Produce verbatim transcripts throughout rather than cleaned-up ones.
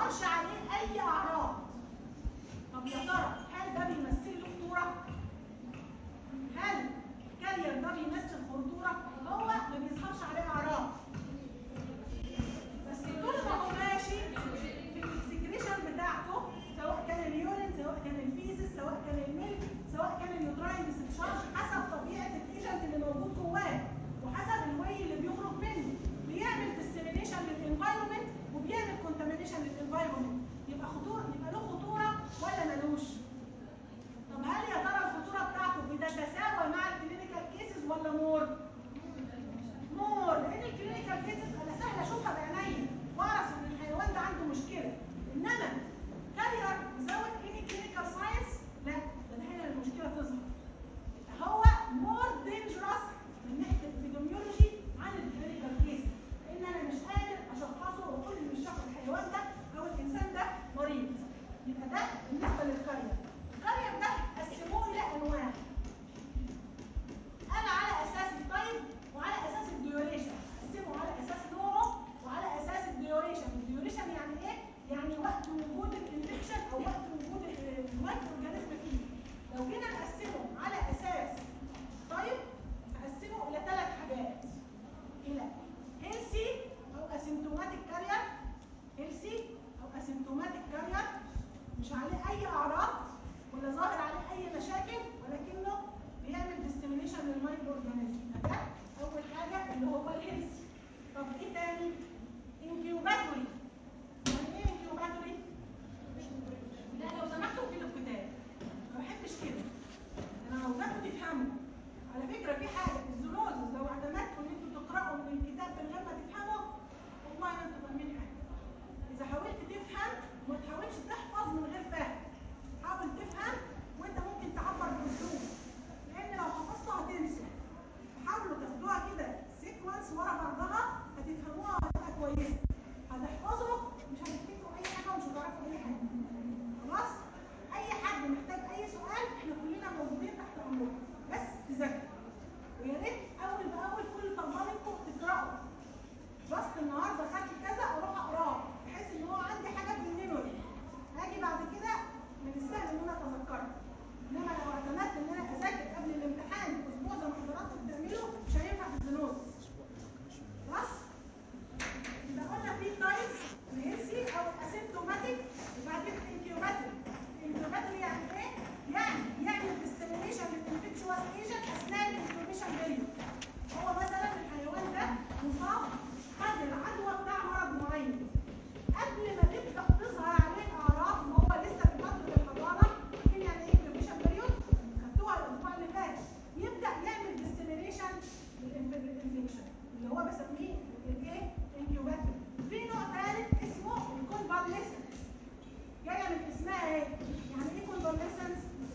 بيظهرش عليه اي اعراض. طب يا ترى هل ده بيمثل له خطوره؟ هل الكارير ده بيمثل خطوره؟ هو ما بيظهرش عليه اعراض، بس طول ما هو ماشي في الاكسكريشن بتاعته، سواء كان اليورين، سواء كان الفيزس، سواء كان الميلك، سواء كان اليوتراين ديسشارج، حسب طبيعه الايجنت اللي موجود جواه وحسب الواي اللي بيخرج منه، بيعمل ديسيمينيشن للانفايرمنت وبيعمل كونتامينيشن للانفايرمنت. يبقى خطوره، يبقى له خطوره ولا ملوش؟ طب هل يا ترى الخطوره بتاعته بتتساوى مع الكلينيكال كيسز ولا مور؟ مور، لان الكلينيكال كيسز انا سهل اشوفها بعينيا واعرف ان الحيوان ده عنده مشكله، انما كارير زود اني كلينيكال ساينس لا، ده هنا المشكله تظهر. هو مور دينجرس من ناحيه الابيديميولوجي عن الكلينيكال كيس، لان انا مش قادر اشخصه واقول ان الشخص الحيوان ده او الانسان ده مريض. يبقى ده بالنسبه للكارير. الكارير ده قسموه الى انواع، انا على اساس التايب وعلى اساس الديوريشن، قسمه على اساس نوعه وعلى اساس الديوريشن. الديوريشن يعني ايه؟ يعني وقت وجود الانفكشن او وقت وجود المايكرو اورجانيزم فيه. لو جينا نقسمه على اساس طيب هقسمه الى ثلاث حاجات، الى هيلثي او اسيمتوماتيك كارير، هيلثي او اسيمتوماتيك كارير مش عليه اي اعراض ولا ظاهر عليه اي مشاكل ولكنه بيعمل ديستيمينيشن للمايكرو اورجانيزم. ده اول حاجه اللي هو الهيلثي. طب ايه تاني؟ انكيوباتوري. يعني ايه انكيوباتوري؟ لا لو سمحتوا اكتبوا الكتاب، ما بحبش كده، انا عاوزاكم تفهموا. على فكره في حاجه الزونوزز لو اعتمدتوا ان انتوا تقراوا من الكتاب من غير ما تفهموا والله ما انتوا فاهمين حاجه. اذا حاولت تفهم وما تحاولش تحفظ من غير فهم، حاول تفهم وانت ممكن تعبر باسلوب، لان لو حفظتوا هتنسوا. حاولوا تاخدوها كده سيكونس ورا بعضها هتفهموها وهتبقى كويسه. هتحفظوا مش هتفتكروا اي حاجه ومش هتعرفوا اي حاجه. خلاص؟ اي حد محتاج اي سؤال احنا كلنا موجودين تحت امركم، بس تذاكروا. ويا ريت اول باول كل طلبه منكم تقراوا. بس النهارده خدت كذا اروح اقراه بحيث ان هو عندي حاجه في الميموري، هاجي بعد كده من السهل ان انا اتذكرها. انما لو اعتمدت ان انا اذاكر قبل الامتحان باسبوع زي ما حضراتكم بتعملوا مش هينفع في الزنوز. خلاص؟ يبقى قلنا في تايبس الهيلثي او الاسيمتوماتيك وبعدين الانكيوباتوري. الانكيوباتوري يعني ايه؟ يعني يعمل ديستيمينيشن للانفكشوال ايجنت اثناء الانكيوبيشن بيريود. هو مثلا الحيوان ده مصاب خد العدوى بتاع مرض معين، قبل ما تبدا تظهر عليه الاعراض وهو لسه في فتره الحضانه، عارفين يعني ايه انكيوبيشن بيريود؟ خدتوها الاسبوع اللي فات. يبدا يعمل ديستيمينيشن للانفكشن اللي هو بسميه الايه؟ انكيوباتوري. في نوع ثالث اسمه الكونفاليسنس، جايه من اسمها ايه؟ يعني ايه كونفاليسنس؟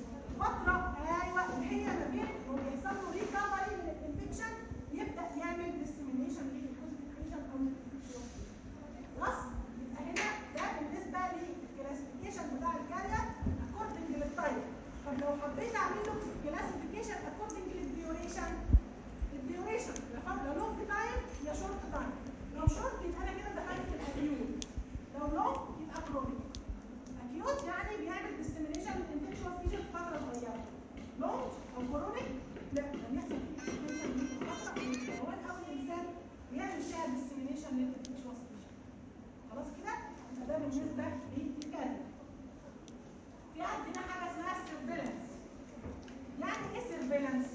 فتره ايوه اللي هي ما بين هو بيحصل له ريكفري من الانفكشن يبدا يعمل ديستيمينيشن للبوزيتيف ايجنت او للانفكشن. خلاص؟ يبقى هنا ده بالنسبه للكلاسيفيكيشن بتاع الكارير اكوردنج للتايب. طب لو حبيت اعمل له كلاسيفيكيشن اكوردنج للديوريشن، الديوريشن يا لونج تايم يا شورت تايم. لو شورت يبقى انا كده دخلت في الاكيوت، لو لونج يبقى كرونيك. اكيوت يعني بيعمل ديستيمينيشن للانفكشن في فتره صغيره. لونج او كرونيك لا، بيحصل فيه ديستيمينيشن لفتره من الحيوان او الانسان بيعمل فيها ديستيمينيشن للانفكشن. خلاص كده؟ يبقى ده بالنسبه للكارير. في عندنا حاجه اسمها السيرفيلانس. يعني ايه سيرفيلانس؟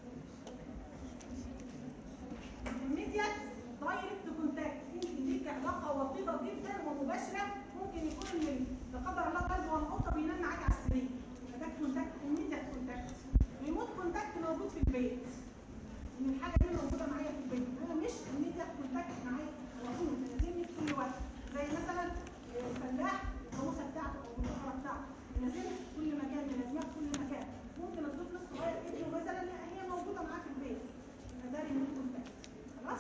immediate direct contact، انت ليك علاقه وطيده جدا ومباشره، ممكن يكون من لا قدر الله كلب ولا قطه بينام معاك على السرير، يبقى ده كونتاكت immediate contact. ريموت كونتاكت موجود في البيت، ان الحاجه دي موجوده معايا في البيت، انا مش immediate contact معايا على طول لازمني في كل وقت. زي مثلا الفلاح الجاموسه بتاعته او البقره بتاعته لازمها في كل مكان، لازمها في كل مكان. ممكن الطفل الصغير ابنه مثلا لا هي موجوده معاه في البيت، يبقى ده ريموت كونتاكت. خلاص؟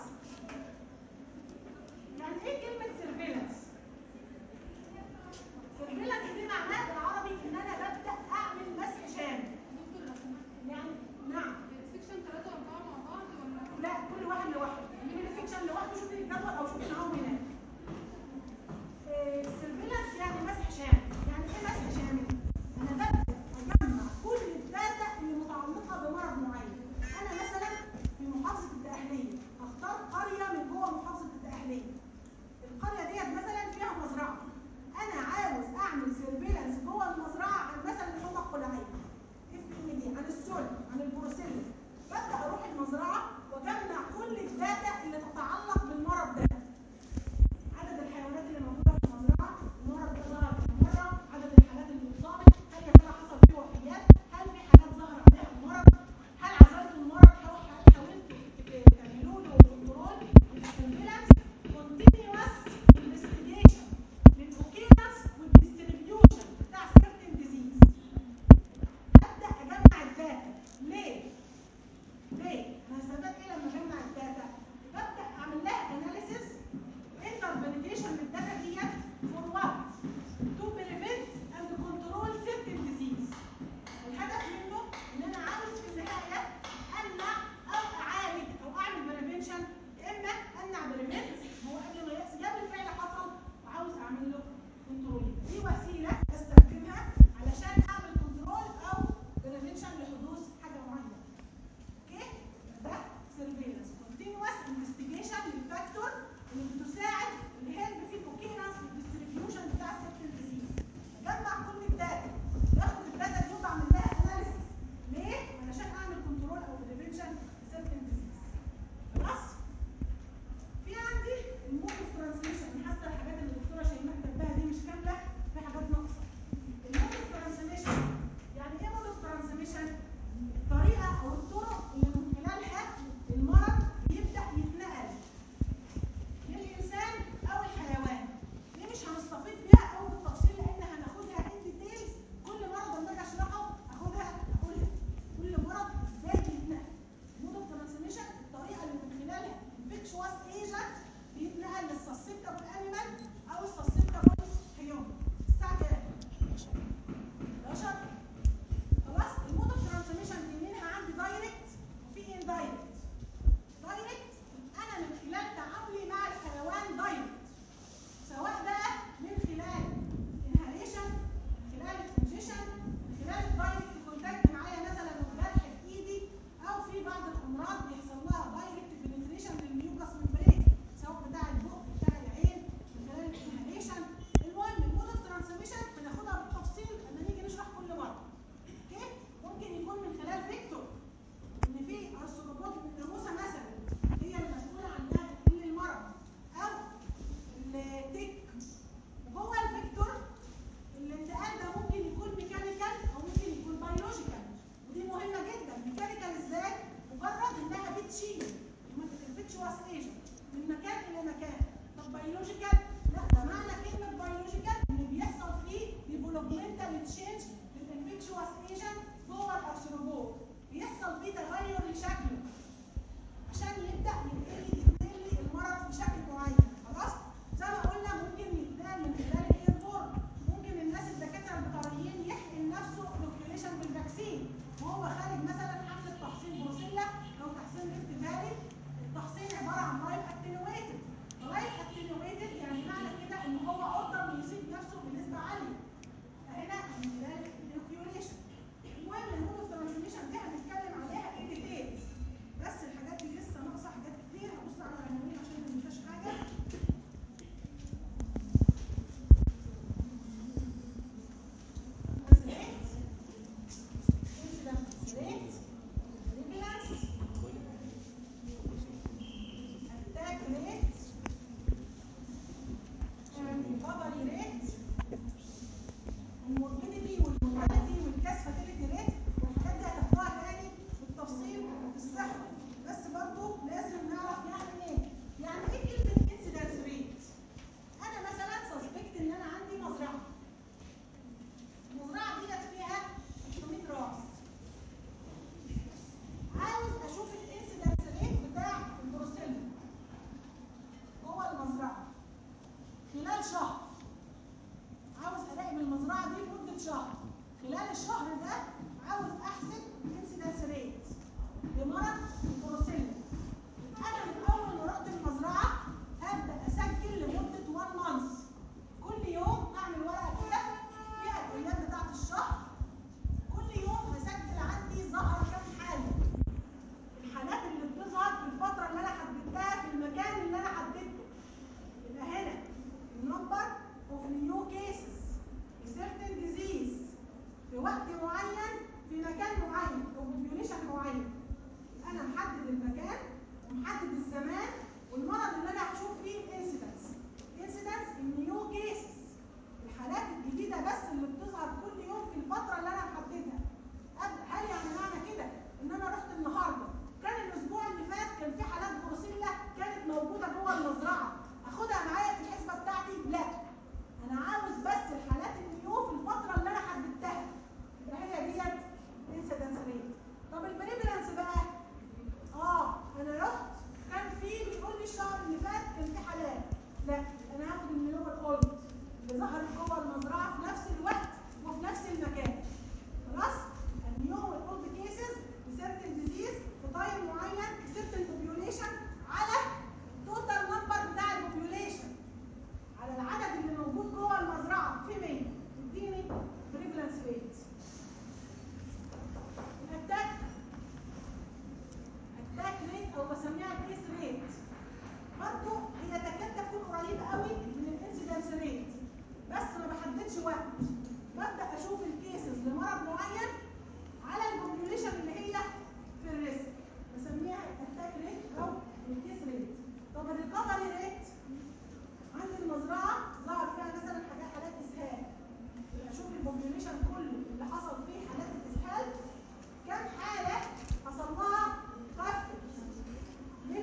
يعني ايه كلمة سيرفيلانس؟ سيرفيلانس دي معناها بالعربي ان انا ببدأ اعمل مسح شامل. يعني نعم. السكشن ثلاثة وأربعة مع بعض ولا؟ لا كل واحد لوحده، اعملي السكشن لوحده شوفي الجدول او شوفي معاهم هناك. السيرفيلانس فيها قوي بالتفصيل لان هناخدها ان ديتيلز. كل مرض لما اجي اشرحه اخدها اقولها كل مرض ازاي بيتنقل. المود اوف ترانسميشن الطريقه اللي من خلالها الانفكشوس ايجنت بيتنقل للسسبتبل انيمال او السسبتبل هيومن. الساعه كام؟ حداشر. خلاص. المود اوف ترانسميشن دي منها عندي دايركت وفي اندايركت. دايركت انا من خلال تعاملي مع الحيوان دايركت، سواء بقى من خلال انهاليشن، من خلال انجيشن، من خلال الدايركت كونتاكت معايا مثلا وجرح في ايدي، او في بعض الامراض بيحصل لها دايركت بنتريشن للميوكس ممبرين سواء بتاع البق بتاع العين من خلال الانهاليشن. المهم المود اوف ترانسميشن هناخدها بالتفصيل لما نيجي نشرح كل مره. اوكي؟ ممكن يكون من خلال فيكتور، ان في ارثروبود من الناموسه مثلا هي المسؤوله عن نقل المرض، او التك. وجوه الفيكتور الانتقال ده ممكن يكون ميكانيكال او ممكن يكون بيولوجيكال، ودي مهمه جدا. ميكانيكال ازاي؟ مجرد انها بتشيل الانفكشوس ايجنت من مكان الى مكان. طب بيولوجيكال؟ لا، ده معنى كلمه بيولوجيكال ان بيحصل فيه ديفلوبمنتال تشينج للانفكشوس ايجنت جوه الارثروبود، بيحصل فيه تغير لشكله عشان يبدا ينقل ينقل المرض بشكل معين. خلاص؟ زي ما قلنا ممكن يتنقل من خلال الايربورن، ممكن الناس الدكاتره البيطريين يحقن نفسه انوكيوليشن بالفاكسين وهو خارج مثلا حمله تحصين بروسيلا او تحصين ريفت فالي. التحصين عباره عن لايف اتنيويتد، لايف اتنيويتد يعني معنى كده ان هو قدر يصيب نفسه بنسبه عاليه. فهنا من خلال الانوكيوليشن. المهم المود اوف ترانسميشن دي هنتكلم عليها ان ديتيلز، بس الحاجات دي لسه ناقصه حاجات كتير. هبص على العناوين عشان ما ننساش حاجه.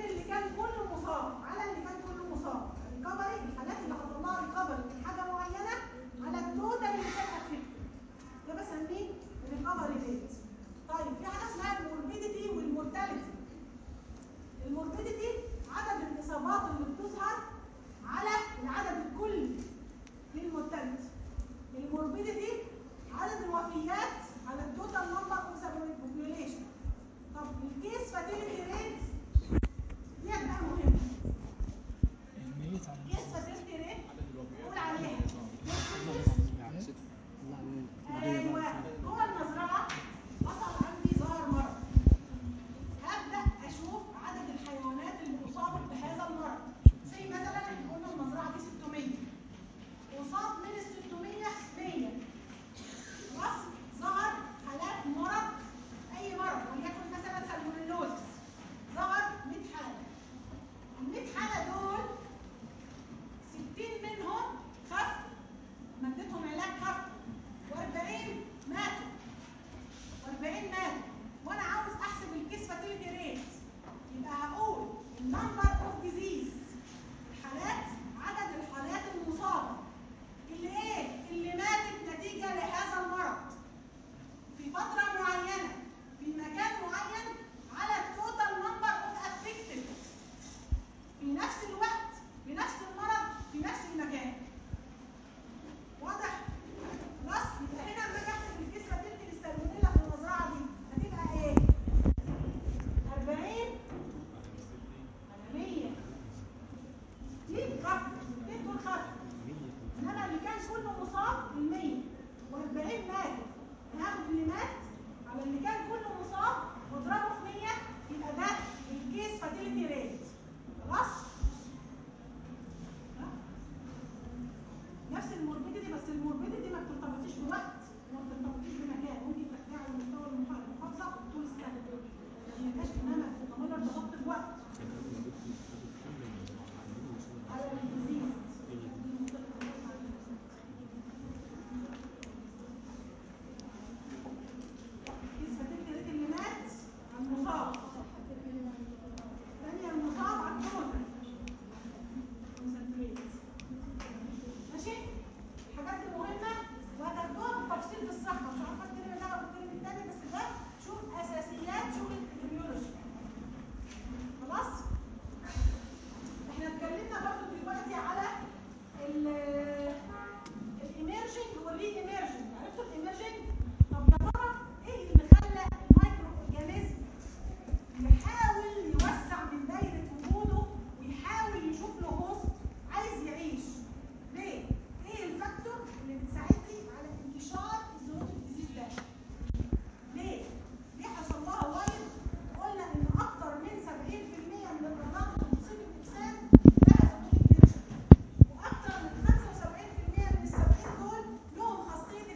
الحالات اللي حصل لها ريكفري من حاجه معينه الموربيديتي عدد الوفيات على التوتال نمبر اوف ذا بوبيوليشن. طب الكيس فاتيليتي ريت دي بقى مهمه. كيس فاتيليتي ريت نقول عليها ايوه جوه المزرعه حصل عندي ظهر مرض، هبدا اشوف عدد الحيوانات اللي اصابت بهذا المرض. زي مثلا احنا قلنا المزرعه دي ستمية، اصاب من ال ستمية مية، خلاص ظهر حالات مرض، اي مرض وليكن مثلا سالمونيلوز، ظهر مية حاله. ال مية حاله دول ستين منهم خفوا، مدتهم علاج خفوا، و40 ماتوا، و40 ماتوا. وانا عاوز احسب الكيس فاتيليتي ريت، يبقى هقول النمبر اوف ديزيز، الحالات، عدد الحالات المصابه اللي ايه؟ اللي ماتت نتيجه لهذا المرض في فتره معينه في مكان معين على التوتال نمبر اوف افكتد في نفس الوقت بنفس المرض في نفس المكان. واضح؟ خلاص يبقى هنا لما اجي احسب الكيس فاتيليتي للسالمونيلا في المزرعه دي هتبقى ايه؟ أربعين على مية، دي خف، ستين دول خف، انما اللي كان كله مصاب ال مية و40 ماتوا، هاخد اللي مات على اللي كان كله مصاب واضربه في مية، يبقى ده الكيس فاتيليتي ريت. خلاص؟ نفس الموربيديتي، بس الموربيديتي ما بترتبطش بوقت وما بترتبطش بمكان، ممكن ترجع على مستوى المحافظه طول السنه ما يبقاش، انما طالما ارتبطت بوقت على الديزيز. كيس فاتيليتي ريت اللي مات على المصاب، ثانيه المصاب على التوتال كونسنتريت. ماشي؟ الحاجات دي مهمه وهتاخدوها بالتفصيل في الصحه، مش عارفه الترم ده او الترم الثاني، بس ده شوف اساسيات شغل الابيولوجي. خلاص؟ احنا اتكلمنا برضو دلوقتي على الايمرجنج والري ايمرجنج. عرفتوا الايمرجنج؟ طب يا ترى ايه اللي خلى المايكرو اورجانيزم يحاول يوسع من دايره وجوده ويحاول يشوف له هوست عايز يعيش؟ ليه؟ ايه الفاكتور اللي بتساعدني على انتشار الزوموتيك ديزيز ده؟ ليه؟ ليه حصل لها وايد؟ قلنا ان اكتر من سبعين بالمية من الامراض اللي بتصيب الانسان لها زوموتيك نيتشر، واكتر من خمسة وسبعين بالمية من السبعين دول لهم خاصيه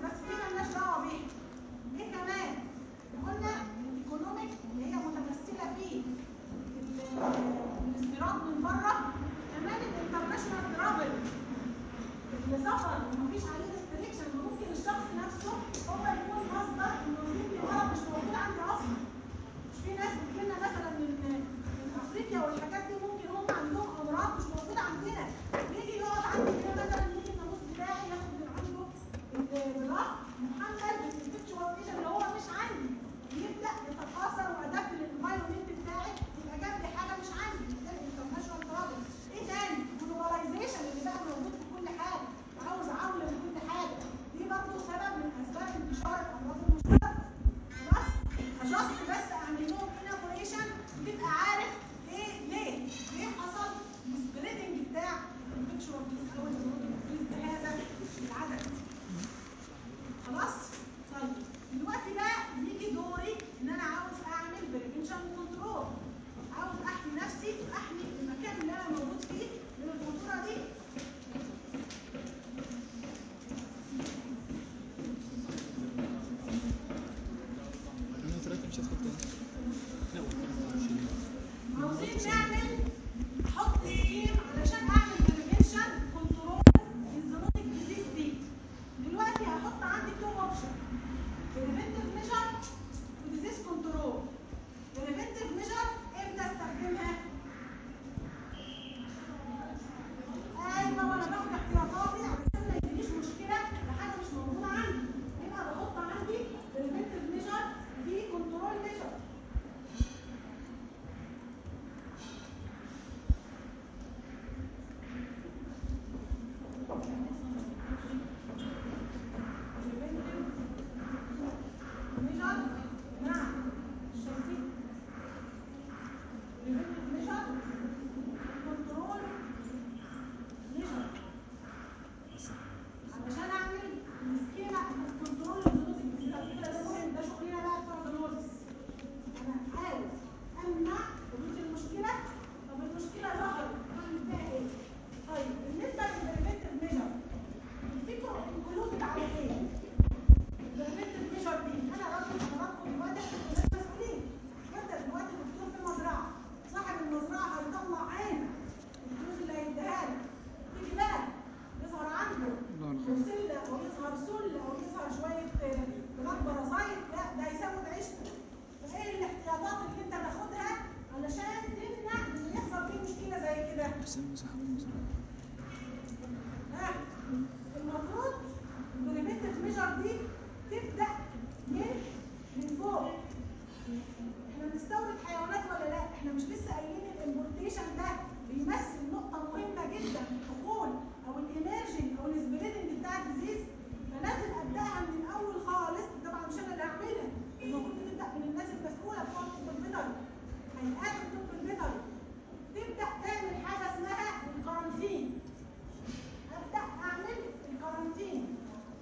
بس دي مالناش دعوه بيها. ايه كمان؟ قلنا الايكونوميك اللي هي متمثله في الاستيراد من بره، كمان الانترناشونال ترافل اللي سفر ومفيش عليه ريستريكشن، ممكن الشخص نفسه هو يكون مصدر انه يجيب لي مرض مش موجود عندي اصلا. مش في ناس بتجيلنا مثلا من من افريقيا والحاجات دي، ممكن هم عندهم امراض مش موجوده عندنا، يجي يقعد عندي هنا مثلا، يجي الناموس بتاعي ياخد من عنده البلاط محمل بالانفكشوال ايجنت اللي هو مش عندي، يبدا يتكاثر وادابت للانفايرمنت بتاعي، يبقى جاب لي حاجه مش عندي. ده الانترناشونال ترافل. ايه تاني؟ جلوباليزيشن اللي بقى موجود في كل حاجه، عاوز عولة من كل حاجه، دي برضه سبب من اسباب انتشار الامراض المشتركه. خلاص؟ فجاست بس اعمل لهم انافوريشن وتبقى عارف ايه ليه؟ ليه حصل السبريدنج بتاع الانفكشوال ديز او الزونوتيك بهذا العدد. خلاص؟ طيب دلوقتي بقى يجي دوري ان انا عاوز اعمل بريفنشن كنترول، عاوز احمي نفسي واحمي المكان اللي انا موجود فيه من الخطوره دي. عاوزين نعمل احط سكيم علشان اعمل بريفنشن كنترول للزونوتيك ديزيز دي. دلوقتي هحط عندي تو اوبشن، بريفنتيف ميجر وديزيز كنترول. بريفنتيف ميجر امتى استخدمها؟ ايوه وانا باخد احتياطاتي علشان ما يجيليش مشكله لحاجه مش موجوده عندي، يبقى بحط عندي بريفنتيف ميجر ودي كنترول ميجر. المفروض البريفنتيف ميجر دي تبدا من من فوق. احنا بنستورد حيوانات ولا لا؟ احنا مش لسه قايلين الامبورتيشن ده بيمثل نقطه مهمه جدا في الحقول او الانرجي او السبريدنج بتاع الديزيز، فلازم ابداها من الاول خالص. طبعا مش انا اللي هعملها، المفروض تبدا من الناس المسؤوله بتوع الطب البيطري، هيئات الطب البيطري، تبدا تعمل حاجه اسمها الكارانتين. ابدا اعمل الكارانتين.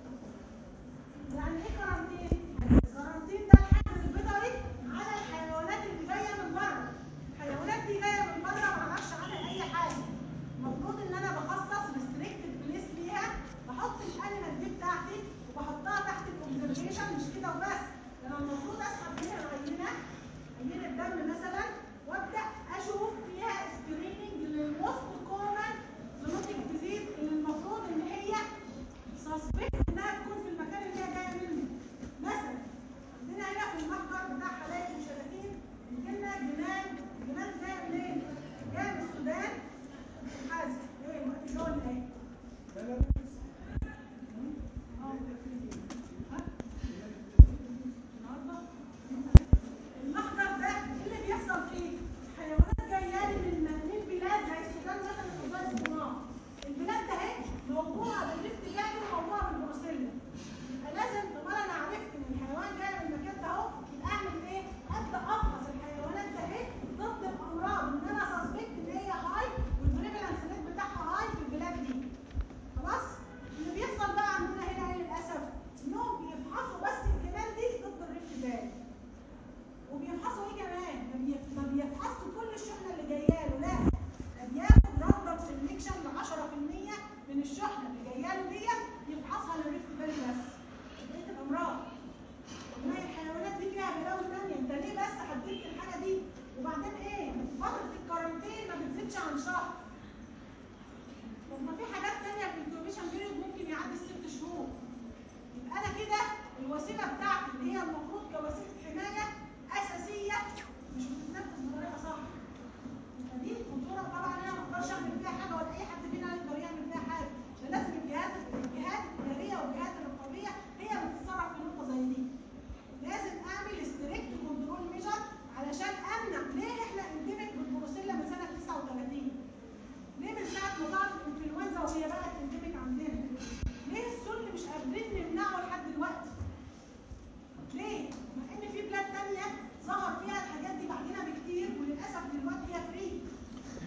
يعني ايه كارانتين؟ الكارانتين ده الحجر البيطري على الحيوانات اللي جايه من بره. الحيوانات دي جايه من بره ما اعرفش عنها اي حاجه، المفروض ان انا بخصص ريستريكتد بليس ليها، بحط الانيمال دي بتاعتي وبحطها تحت الاوبزرفيشن. مش كده وبس، ده انا المفروض اسحب منها عينه عينه دم مثلا، وابدا اشوف فيها سكريننج للموست كومن زونوتيك ديزيز اللي المفروض ان هي سسبكت انها تكون في المكان اللي هي جايه منه. مثلا عندنا هنا في المحضر بتاع حالات الشلاتين يجيلنا جنان، الجنان جايه منين؟ جايه من السودان. حازم ايه وقت الجو اللي ايه؟ المحضر ده اللي بيحصل فيه الامراض. ما الحيوانات دي فيها بلاوي ثانيه، انت ليه بس حددت الحاجه دي؟ وبعدين ايه؟ فتره الكارانتين ما بتزيدش عن شهر. طب ما في حاجات ثانيه في الانكيوبيشن بيريود ممكن يعدي الست شهور. يبقى انا كده الوسيله بتاعتي اللي هي المفروض كوسيله حمايه اساسيه مش بتتنفذ بطريقه صح. فدي خطوره طبعا، انا ما اقدرش اعمل فيها حاجه ولا اي حد فينا يقدر يعمل فيها حاجه. ده لازم الجهات الجهات الاداريه والجهات الرقابيه هي اللي تتصرف في نقطه زي دي. لازم اعمل ستريكت كنترول ميجر علشان امنع. ليه احنا اندمج بالبروسيلا من سنه تسعة وثلاثين؟ ليه من ساعه ما ظهرت الانفلونزا وهي بقت اندمج عندنا؟ ليه السل مش قادرين نمنعه لحد دلوقتي؟ ليه؟ مع ان في بلاد ثانيه ظهر فيها الحاجات دي بعدنا بكتير وللاسف دلوقتي هي فري.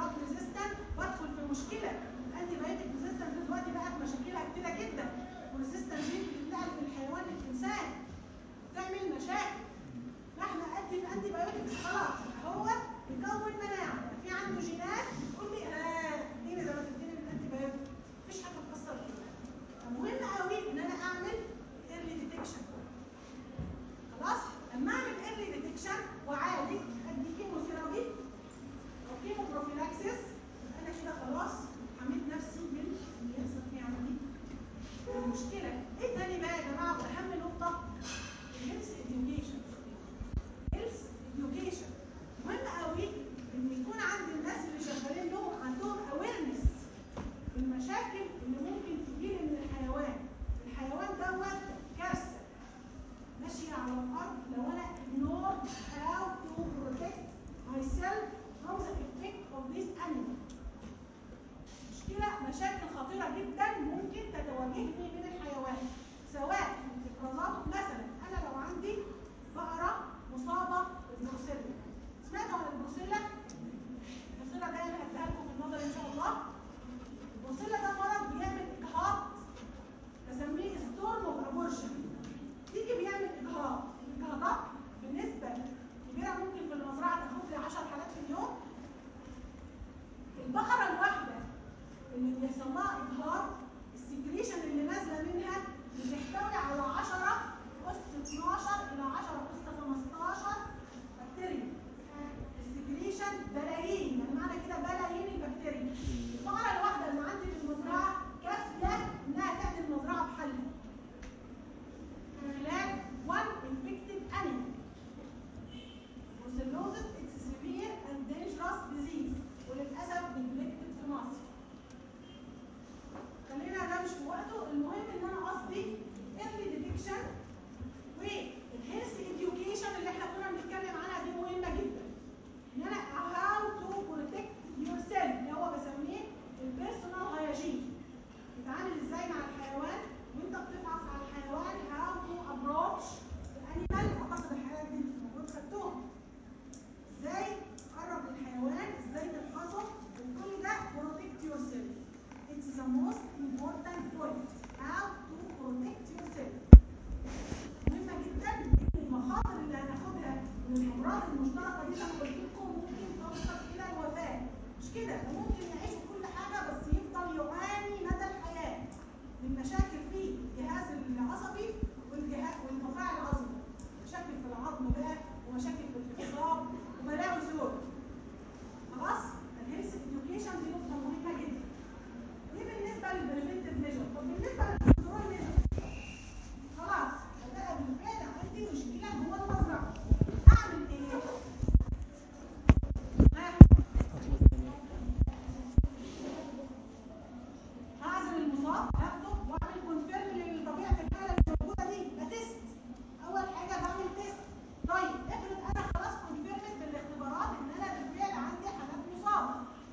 دراج ريزيستنت وادخل في مشكله. الانتي بايوتيك ريزيستنت دلوقتي بقت مشاكلها كتيره جدا، والريزيستنت دي بتتنقل من الحيوان للانسان تعمل مشاكل. فاحنا ادي الانتي بايوتيك خلاص هو يكون مناعه، في عنده جينات تقول لي ها اديني زي ما تديني الانتي بايوتيك مفيش حاجه تاثر فيها. فمهم قوي ان انا اعمل ايرلي ديتكشن. خلاص لما اعمل ايرلي ديتكشن واعالج ادي كيموثيرابي او كيمو بروفيلاكسيس، انا كده خلاص حميت نفسي من ان يحصل في عندي المشكله. ايه تاني بقى يا جماعه واهم نقطه؟ الهيلث اديوكيشن. هيلث اديوكيشن مهم قوي ان يكون عند الناس اللي شغالين لهم عندهم اويرنس بالمشاكل اللي ممكن تجيلي من الحيوان. الحيوان دوت كارثه ماشيه على الارض لو انا ignored how to protect myself from the effect of this animal. مشكله مشاكل خطيره جدا ممكن تتواجهني من الحيوان، سواء افرازاته. مثلا انا لو عندي بقره مصابه بالبروسيلا، سمعتوا عن البروسيلا؟ البروسيلا ده انا هديها لكم في النظر ان شاء الله. البروسيلا ده مرض بيعمل اجهاض بسميه ستورم اوف ابورشن. يجي بيعمل اجهاض، الاجهاضات بالنسبه كبيره ممكن في المزرعه تاخد لي عشر حالات في اليوم. البقره الواحده اللي بيحصل لها اجهاض السكريشن اللي نازله منها بتحتوي على عشرة أس اتناشر الى عشرة أس خمستاشر بكتيريا. السكريشن بلايين، يعني معنى كده بلايين البكتيريا. البقره الواحده اللي عندي في المزرعه كافيه انها تعمل مزرعه بحالها خلال one infected animal. Brucellosis is a severe and dangerous disease وللاسف neglected في مصر. خلينا ده مش في وقته. المهم ان انا قصدي early detection والهيلث education اللي احنا كنا بنتكلم عنها دي مهمه جدا. ان انا how to protect yourself اللي هو بسميه البيرسونال هايجين. تتعامل ازاي مع الحيوان وانت بتفحص على الحيوان، how to approach the animal. اعتقد الحاجات دي المفروض خدتوها. ازاي تقرب للحيوان، ازاي تفحصه، وكل ده protect yourself. It's the most important point. How to protect yourself. مهمة جدا ان المخاطر اللي هناخدها من الامراض المشتركة دي زي ما قلت لكم ممكن توصل الى الوفاة. مش كده، ده ممكن يعيش كل حاجة بس يفضل يعاني مدى الحياة من مشاكل في الجهاز العصبي والجهاز والنخاع العصبي، مشاكل في العظم بقى ومشاكل في الاعصاب وبلاوي سود. خلاص؟ الهيلث اديوكيشن دي نقطة مهمة جدا. دي بالنسبة للبريفنتيف ميجر. طب بالنسبة للكنترول ميجر، خلاص بقى بالفعل عندي مشكلة جوه المزرعة، أعمل إيه؟ ها؟ هعزل المصاب، هاخده وأعمل كونفيرم لطبيعة الحالة اللي موجودة دي، بتست. أول حاجة بعمل تيست. طيب افرض أنا خلاص كونفيرمت بالاختبارات إن أنا بالفعل عندي حالات مصابة.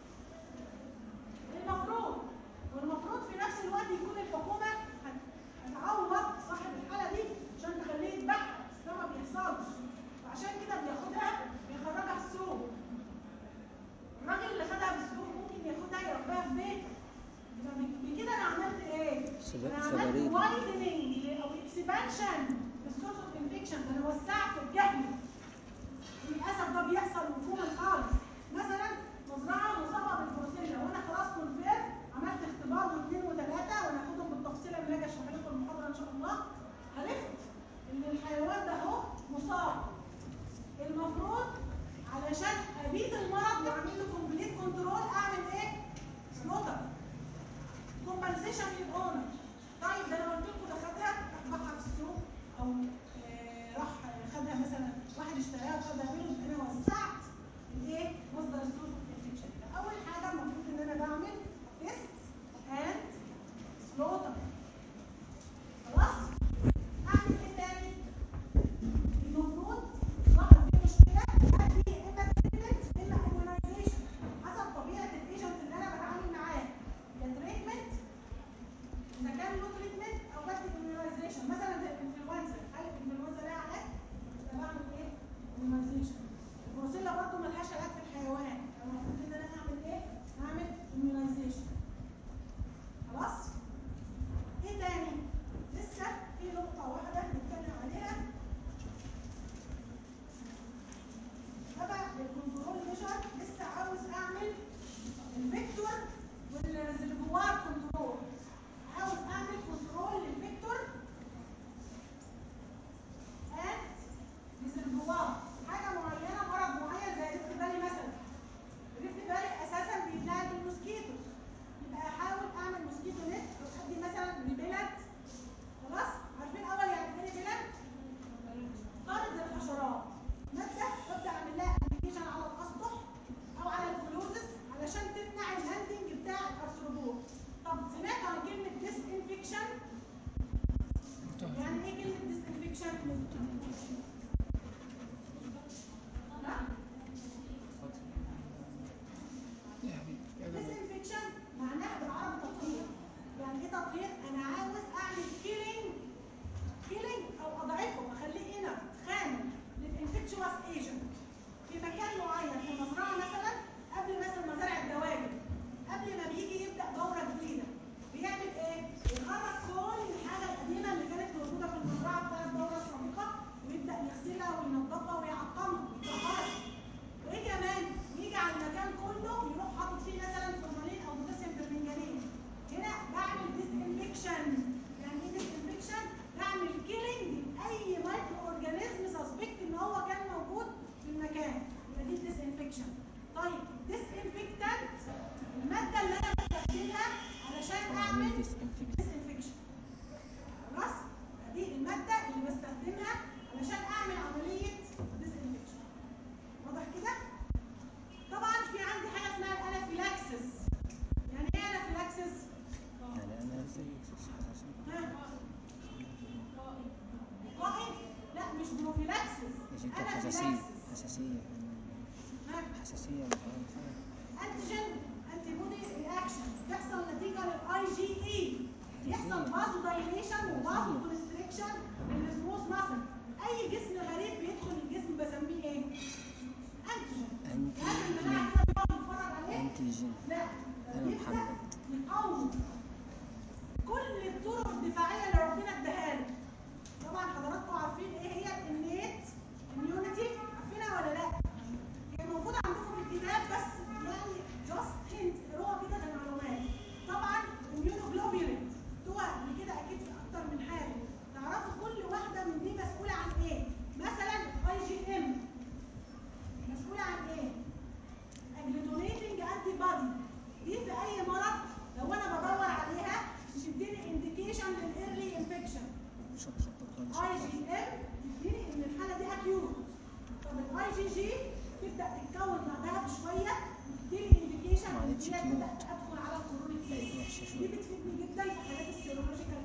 المفروض والمفروض في نفس الوقت يكون الحكومة هتعوض صاحب الحالة دي عشان تخليه يتبعها، بس ده ما بيحصلش. وعشان كده بياخدها بيخرجها السوق. الراجل اللي خدها بالسوق ممكن ياخدها يربيها في بيته. يبقى بكده انا عملت ايه؟ انا عملت وايدنينج او اكسبانشن للسورس اوف انفكشن. ده انا وسعت الجهل. للاسف ده بيحصل مفهوم خالص. مثلا مزرعه مصابه بالبروسيلا وانا خلاص كونفيرم عملت اختبار واثنين وثلاثه وناخدهم بالتفصيل لما اجي اشرح لكم المحاضره ان شاء الله. عرفت ان الحيوان ده اهو مصاب. المفروض علشان ابيد المرض واعمل له كومبليت كنترول اعمل ايه؟ سلوتر كومبنسيشن للاونر. طيب ده انا قلت لكم ده خدها راح باعها في السوق او آه راح خدها مثلا واحد اشتراها وخدها منه. انا وسعت الايه؟ مصدر السورس اوف انفكشن. اول حاجه المفروض ان انا بعمل تيست اند سلوتر. خلاص؟ اعمل ايه تاني؟ المفروض ظهر في مشكله ادي يا اما تريتمنت اما اميونايزيشن حسب طبيعه الايجنت اللي انا بتعامل معاه. يا تريتمنت اذا كان له تريتمنت او بدي اميونايزيشن. مثلا زي الانفلونزا، هل الانفلونزا لها علاج؟ يبقى بعمل ايه؟ اميونايزيشن. البروسيلا برضه ملهاش علاج في الحيوان، انا أساسية مش عارف إيه. انتيجين انتي بودي رياكشن بتحصل نتيجه للاي جي اي، بيحصل فازو دايليشن وفازو كونستريكشن للسموث ماسل. اي جسم غريب بيدخل الجسم بسميه ايه؟ انتيجين. يعني المناعه كده بنقعد نتفرج عليه؟ أنتيجين. لا، أنا محمد. يقوم كل الطرق الدفاعيه اللي ربنا اداها له. طبعا حضراتكم عارفين ايه هي الانيت اميونيتي، عارفينها ولا لا؟ هي موجوده عندكم في الكتاب بس يعني جاست هنت، اقروها كده كمعلومات. طبعا الاميونوجلوبولين خدتوها قبل كده اكيد في اكتر من حاجه، تعرفوا كل واحده من دي مسؤوله عن ايه. مثلا اي جي ام مسؤوله عن ايه؟ اجلوتينيتنج انتي بادي، دي في اي مرض لو انا بدور عليها بتديني انديكيشن للايرلي انفكشن. اي جي ام بتديني ان الحاله دي اكيوت. طب الاي جي جي تبدا تتكون بعدها بشويه وتديني انديكيشن ان دي تبدا ادخل على الكورونيك فيز. دي بتفيدني جدا في حالات السيرولوجيكال